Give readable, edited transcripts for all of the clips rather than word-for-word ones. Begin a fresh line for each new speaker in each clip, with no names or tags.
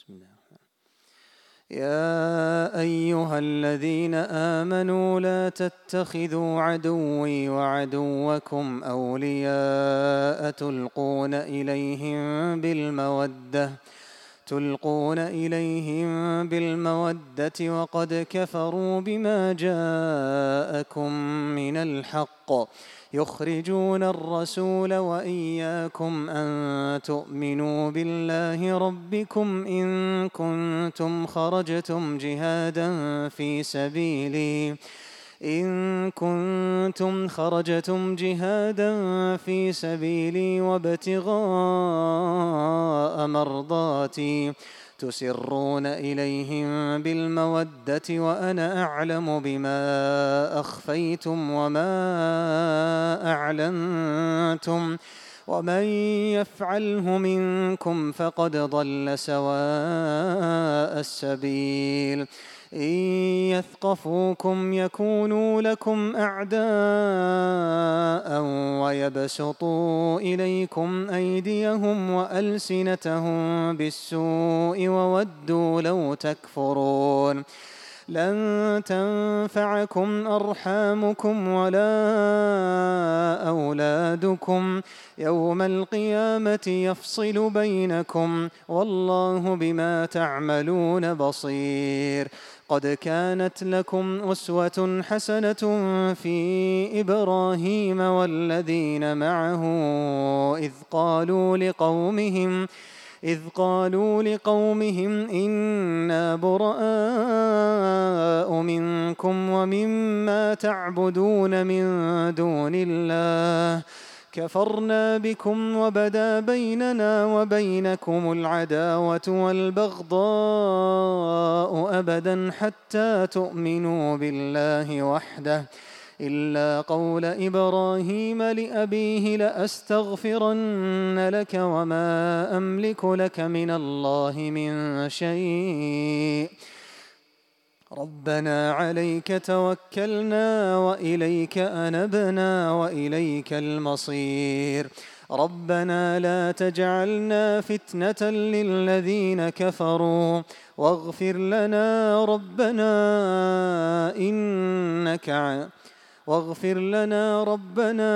بسم الله. يا أيها الذين آمنوا لا تتخذوا عدوي وعدوكم أولياء تلقون إليهم بالمودة وقد كفروا بما جاءكم من الحق يخرجون الرسول وإياكم أن تؤمنوا بالله ربكم إن كنتم خرجتم جهادا في سبيلي وابتغاء مرضاتي تسرون إليهم بالمودة وأنا أعلم بما أخفيتم وما أعلنتم ومن يفعله منكم فقد ضل سواء السبيل إن يثقفوكم يكونوا لكم أعداء ويبسطوا إليكم أيديهم وألسنتهم بالسوء وودوا لو تكفرون لن تنفعكم أرحامكم ولا أولادكم يوم القيامة يفصل بينكم والله بما تعملون بصير قد كانت لكم أسوة حسنة في إبراهيم والذين معه إذ قالوا لقومهم إنا براء منكم ومما تعبدون من دون الله كفرنا بكم وبدا بيننا وبينكم العداوة والبغضاء أبدا حتى تؤمنوا بالله وحده إلا قول إبراهيم لأبيه لأستغفرن لك وما أملك لك من الله من شيء ربنا عليك توكلنا وإليك أنبنا وإليك المصير ربنا لا تجعلنا فتنة للذين كفروا واغفر لنا ربنا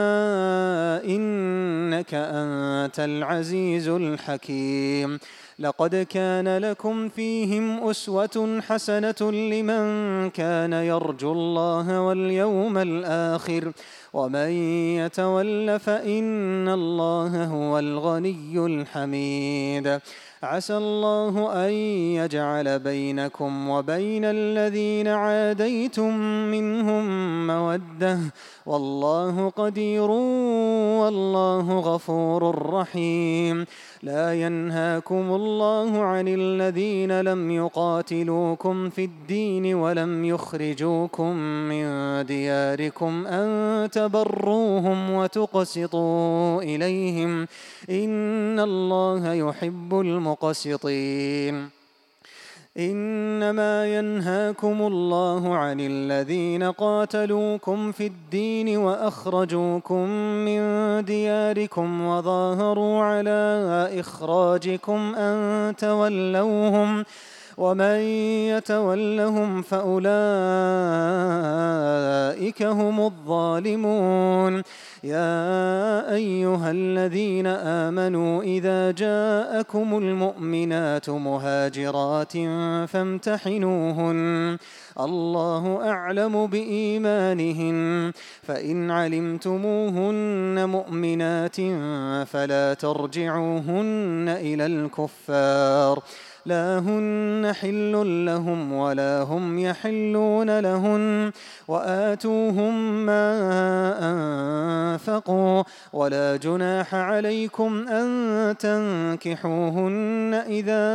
إنك أنت العزيز الحكيم لقد كان لكم فيهم أسوة حسنة لمن كان يرجو الله واليوم الآخر ومن يتول فإن الله هو الغني الحميد عسى الله أن يجعل بينكم وبين الذين عاديتم منهم مودة والله قدير والله غفور رحيم لا ينهاكم الله عن الذين لم يقاتلوكم في الدين ولم يخرجوكم من دياركم أن تبروهم وتقسطوا إليهم إن الله يحب المقسطين إنما ينهاكم الله عن الذين قاتلوكم في الدين وأخرجوكم من دياركم وظاهروا على إخراجكم أن تولوهم ومن يتولهم فأولئك هم الظالمون يا أيها الذين آمنوا إذا جاءكم المؤمنات مهاجرات فامتحنوهن الله أعلم بإيمانهن فإن علمتموهن مؤمنات فلا ترجعوهن إلى الكفار لا هن حل لهم ولا هم يحلون لهن وآتوهم ما أنفقوا ولا جناح عليكم أن تنكحوهن إذا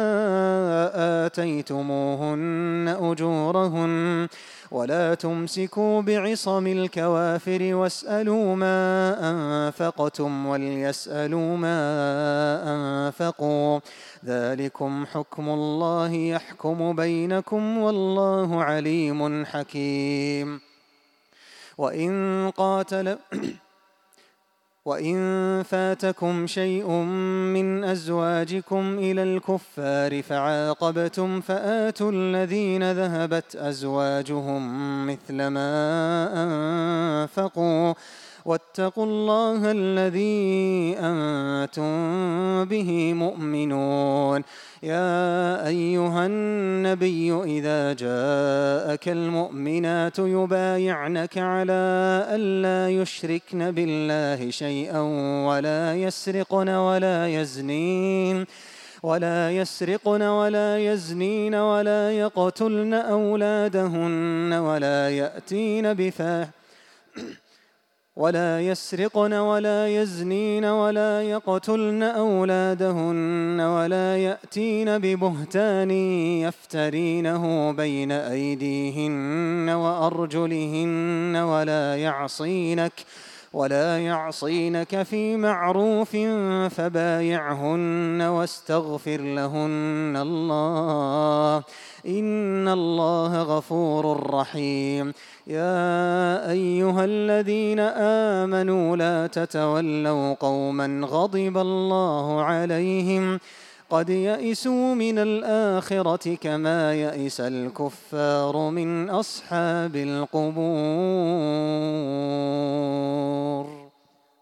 آتيتموهن أجورهن ولا تمسكوا بعصم الكوافر واسألوا ما أنفقتم وليسألوا ما أنفقوا ذلكم حكم الله يحكم بينكم والله عليم حكيم وإن فاتكم شيء من أزواجكم إلى الكفار فعاقبتم فآتوا الذين ذهبت أزواجهم مثل ما أنفقوا واتقوا الله الذي أنتم به مؤمنون. يا أيها النبي إذا جاءك المؤمنات يبايعنك على ألا يشركن بالله شيئا ولا يسرقن ولا يزنين ولا يقتلن أولادهن ولا يسرقن ولا يزنين ولا يقتلن أولادهن ولا يأتين ببهتان يفترينه بين أيديهن وأرجلهن ولا يعصينك في معروف فبايعهن واستغفر لهن الله إن الله غفور رحيم. يا أيها الذين آمنوا لا تتولوا قوما غضب الله عليهم قد يئسوا من الآخرة كما يئس الكفار من أصحاب القبور.